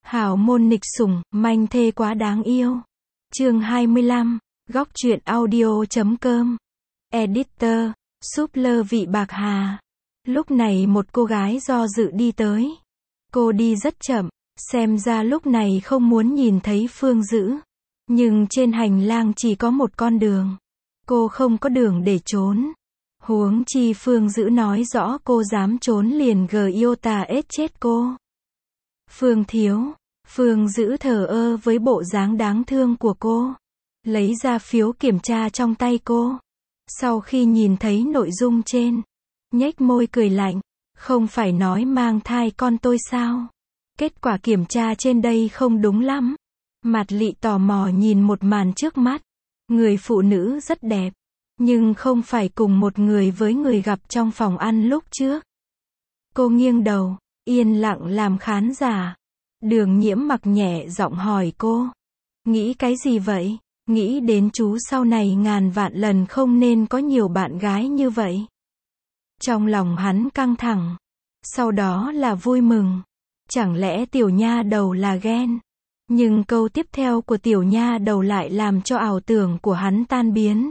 Hảo môn nghịch sủng, manh thê quá đáng yêu. Chương 25, góc truyện audio.com. Editor, Súp Vị Bạc Hà. Lúc này một cô gái do dự đi tới. Cô đi rất chậm, xem ra lúc này không muốn nhìn thấy Phương Dữ. Nhưng trên hành lang chỉ có một con đường. Cô không có đường để trốn. Huống chi Phương Dữ nói rõ cô dám trốn liền Giota ết chết cô. Phương thiếu. Phương Dữ thờ ơ với bộ dáng đáng thương của cô. Lấy ra phiếu kiểm tra trong tay cô. Sau khi nhìn thấy nội dung trên, nhếch môi cười lạnh. Không phải nói mang thai con tôi sao? Kết quả kiểm tra trên đây không đúng lắm. Mạt Lị tò mò nhìn một màn trước mắt. Người phụ nữ rất đẹp. Nhưng không phải cùng một người với người gặp trong phòng ăn lúc trước. Cô nghiêng đầu, yên lặng làm khán giả. Đường Nhiễm Mặc nhẹ giọng hỏi cô. Nghĩ cái gì vậy? Nghĩ đến chú sau này ngàn vạn lần không nên có nhiều bạn gái như vậy. Trong lòng hắn căng thẳng. Sau đó là vui mừng. Chẳng lẽ tiểu nha đầu là ghen? Nhưng câu tiếp theo của tiểu nha đầu lại làm cho ảo tưởng của hắn tan biến.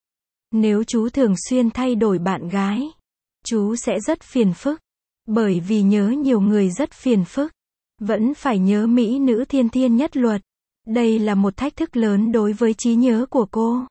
Nếu chú thường xuyên thay đổi bạn gái, chú sẽ rất phiền phức. Bởi vì nhớ nhiều người rất phiền phức. Vẫn phải nhớ mỹ nữ thiên thiên nhất luật. Đây là một thách thức lớn đối với trí nhớ của cô.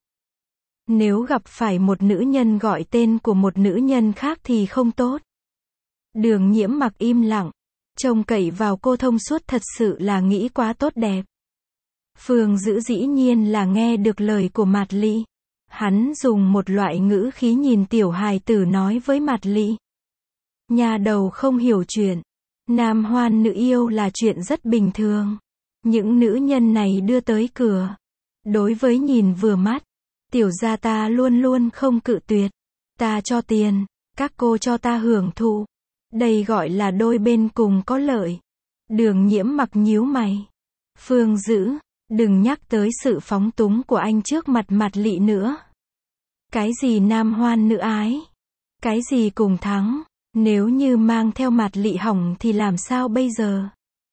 Nếu gặp phải một nữ nhân gọi tên của một nữ nhân khác thì không tốt. Đường Nhiễm Mặc im lặng. Trông cậy vào cô thông suốt thật sự là nghĩ quá tốt đẹp. Phương Dữ dĩ nhiên là nghe được lời của Mạt Lị. Hắn dùng một loại ngữ khí nhìn tiểu hài tử nói với Mạt Lị. Nhà đầu không hiểu chuyện. Nam hoan nữ yêu là chuyện rất bình thường. Những nữ nhân này đưa tới cửa. Đối với nhìn vừa mắt, tiểu gia ta luôn luôn không cự tuyệt. Ta cho tiền, các cô cho ta hưởng thụ. Đây gọi là đôi bên cùng có lợi. Đường Nhiễm Mặc nhíu mày. Phương Dữ, đừng nhắc tới sự phóng túng của anh trước mặt Mạt Lị nữa. Cái gì nam hoan nữ ái? Cái gì cùng thắng? Nếu như mang theo Mạt Lị hỏng thì làm sao bây giờ?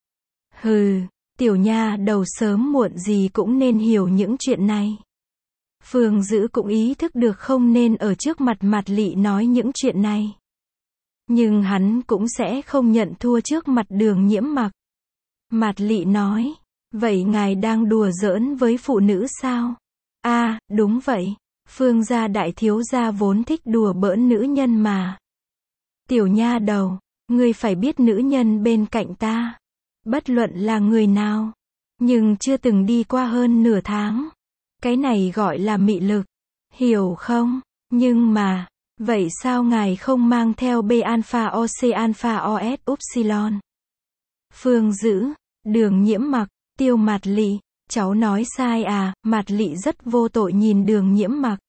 Hừ, tiểu nha đầu sớm muộn gì cũng nên hiểu những chuyện này. Phương Dữ cũng ý thức được không nên ở trước mặt Mạt Lị nói những chuyện này. Nhưng hắn cũng sẽ không nhận thua trước mặt Đường Nhiễm Mặc. Mạt Lị nói, vậy ngài đang đùa giỡn với phụ nữ sao? À, đúng vậy. Phương gia đại thiếu gia vốn thích đùa bỡn nữ nhân mà. Tiểu nha đầu, ngươi phải biết nữ nhân bên cạnh ta. Bất luận là người nào. Nhưng chưa từng đi qua hơn nửa tháng. Cái này gọi là mị lực. Hiểu không? Nhưng mà, vậy sao ngài không mang theo B alpha OC alpha OS upsilon? Phương Dữ, Đường Nhiễm Mặc, Tiêu Mạt Lị, cháu nói sai à? Mạt Lị rất vô tội nhìn Đường Nhiễm Mặc.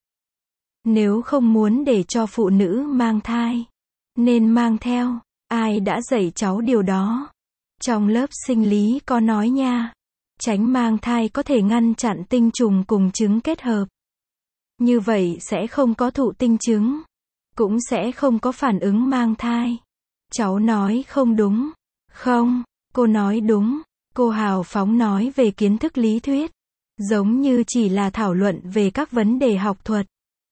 Nếu không muốn để cho phụ nữ mang thai, nên mang theo. Ai đã dạy cháu điều đó? Trong lớp sinh lý có nói nha. Tránh mang thai có thể ngăn chặn tinh trùng cùng trứng kết hợp. Như vậy sẽ không có thụ tinh trứng. Cũng sẽ không có phản ứng mang thai. Cháu nói không đúng. Không, cô nói đúng. Cô hào phóng nói về kiến thức lý thuyết. Giống như chỉ là thảo luận về các vấn đề học thuật.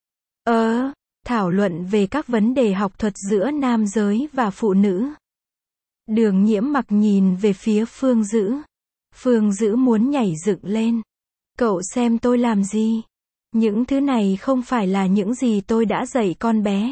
Thảo luận về các vấn đề học thuật giữa nam giới và phụ nữ. Đường Nhiễm Mặc nhìn về phía Phương Dữ. Phương Dữ muốn nhảy dựng lên. Cậu xem tôi làm gì? Những thứ này không phải là những gì tôi đã dạy con bé.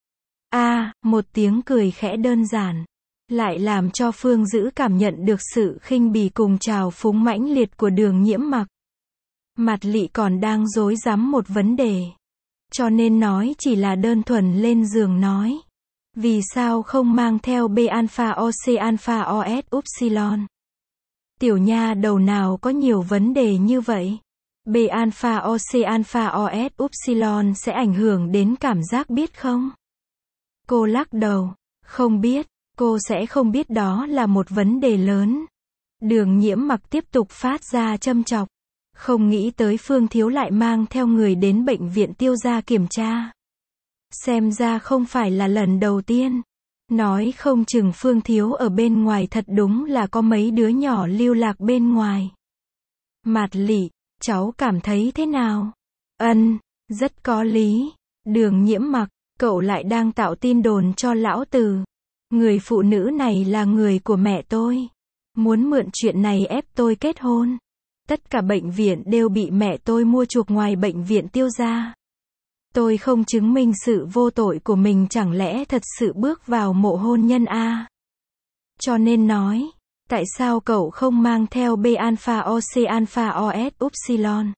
Một tiếng cười khẽ đơn giản. Lại làm cho Phương Dữ cảm nhận được sự khinh bỉ cùng trào phúng mãnh liệt của Đường Nhiễm Mặc. Mạt Lị còn đang rối rắm một vấn đề. Cho nên nói chỉ là đơn thuần lên giường nói. Vì sao không mang theo B alpha OC alpha OS upsilon? Tiểu nha đầu nào có nhiều vấn đề như vậy? B alpha OC alpha OS upsilon sẽ ảnh hưởng đến cảm giác biết không? Cô lắc đầu. Không biết. Cô sẽ không biết đó là một vấn đề lớn. Đường Nhiễm Mặc tiếp tục phát ra châm chọc. Không nghĩ tới Phương thiếu lại mang theo người đến bệnh viện Tiêu gia kiểm tra. Xem ra không phải là lần đầu tiên. Nói không chừng Phương Thiếu ở bên ngoài thật đúng là có mấy đứa nhỏ lưu lạc bên ngoài. Mạt Lị, cháu cảm thấy thế nào? Ân, rất có lý. Đường Nhiễm Mặc, cậu lại đang tạo tin đồn cho lão tử. Người phụ nữ này là người của mẹ tôi. Muốn mượn chuyện này ép tôi kết hôn. Tất cả bệnh viện đều bị mẹ tôi mua chuộc ngoài bệnh viện Tiêu gia. Tôi không chứng minh sự vô tội của mình, chẳng lẽ thật sự bước vào mộ hôn nhân a? Cho nên nói, tại sao cậu không mang theo B alpha OC alpha OS upsilon?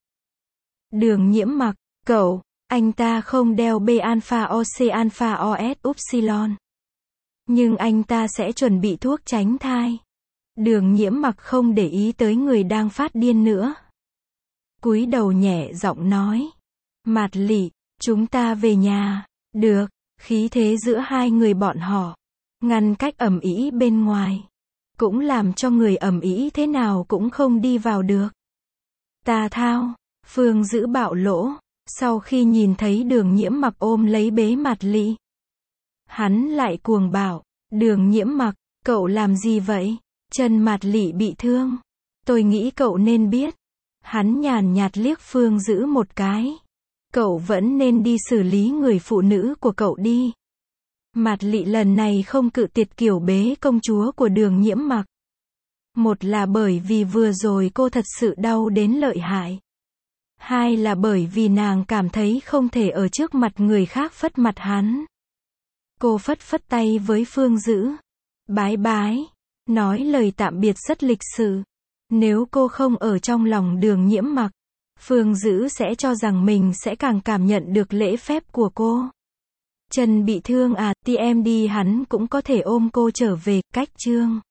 Đường Nhiễm Mặc, cậu, anh ta không đeo B alpha OC alpha OS upsilon. Nhưng anh ta sẽ chuẩn bị thuốc tránh thai. Đường Nhiễm Mặc không để ý tới người đang phát điên nữa. Cúi đầu nhẹ giọng nói. Mạt Lị, chúng ta về nhà. Được, khí thế giữa hai người bọn họ. Ngăn cách ầm ĩ bên ngoài. Cũng làm cho người ầm ĩ thế nào cũng không đi vào được. Tà thao, Phương Dữ bạo lỗ. Sau khi nhìn thấy Đường Nhiễm Mặc ôm lấy bế Mạt Lị, hắn lại cuồng bảo. Đường Nhiễm Mặc, cậu làm gì vậy? Chân Mạt Lị bị thương. Tôi nghĩ cậu nên biết. Hắn nhàn nhạt liếc Phương Dữ một cái. Cậu vẫn nên đi xử lý người phụ nữ của cậu đi. Mạt Lị lần này không cự tuyệt kiểu bế công chúa của Đường Nhiễm Mặc. Một là bởi vì vừa rồi cô thật sự đau đến lợi hại. Hai là bởi vì nàng cảm thấy không thể ở trước mặt người khác phất mặt hắn. Cô phất phất tay với Phương Dữ. Bái bái. Nói lời tạm biệt rất lịch sự. Nếu cô không ở trong lòng Đường Nhiễm Mặc, Phương Dữ sẽ cho rằng mình sẽ càng cảm nhận được lễ phép của cô. Chân bị thương à, TMD hắn cũng có thể ôm cô trở về, cách chương.